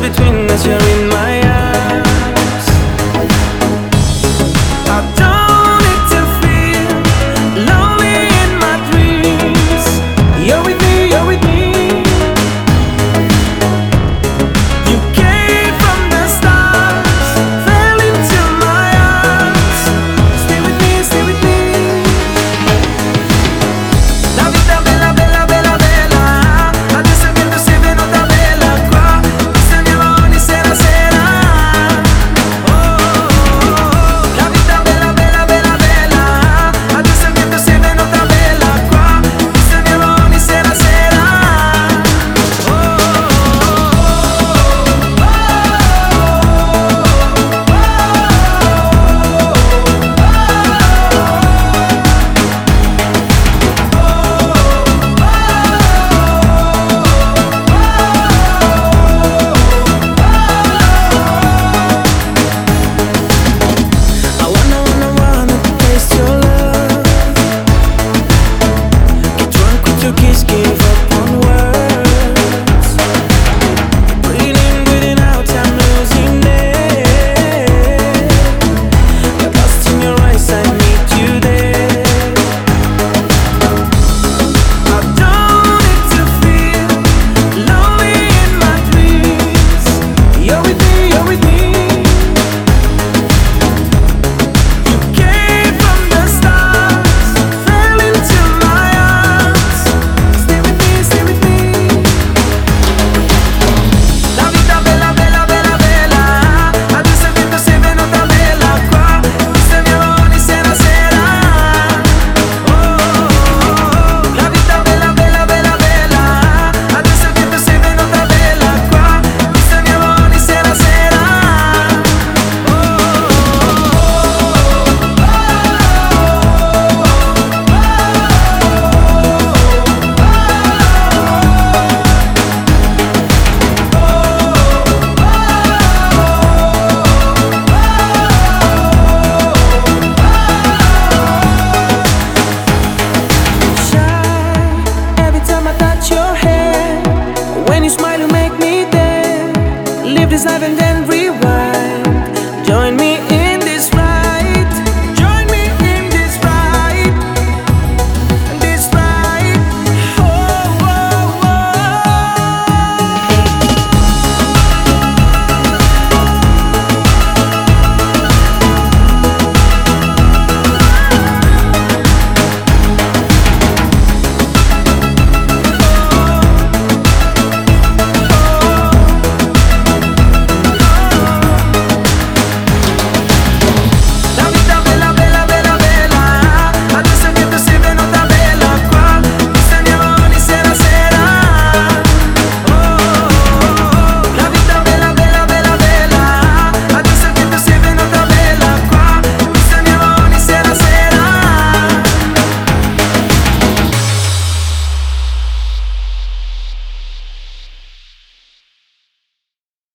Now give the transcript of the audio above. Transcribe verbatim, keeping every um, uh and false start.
between us, you're in my arms. I don't need to feel lonely in my dreams. You're with me, you're with me. You came from the stars, fell into my arms. Stay with me, stay with me. La vita bella, bella, bella, bella. Adesso che tu sei venuta bella qua, ti sogniamo ogni sera, sera. Oh, oh, oh. La vita bella, bella, bella, bella. Adesso che tu sei venuta bella qua, ti sogniamo ogni sera, sera. Oh, oh, I wanna, wanna, wanna taste your love. Get drunk with your kiss, give up on words. Breathing, breathing out, I'm losing it. Got lost in your eyes, I meet you there. I don't need to feel lonely in my dreams. You're with me, you're with me. You came from the stars, fell into my arms. Stay with me, stay with me. La vita bella, bella, bella, bella. Adesso che tu sei venuta bella qua, ti sogniamo ogni sera, sera. Oh, oh, oh. La vita bella, bella, bella, bella. Adesso che tu sei venuta bella qua, ti sogniamo ogni sera, sera. Oh, oh, Shy, every time I touch your hair. When you smile, you make me dance. Live this life and then rewind.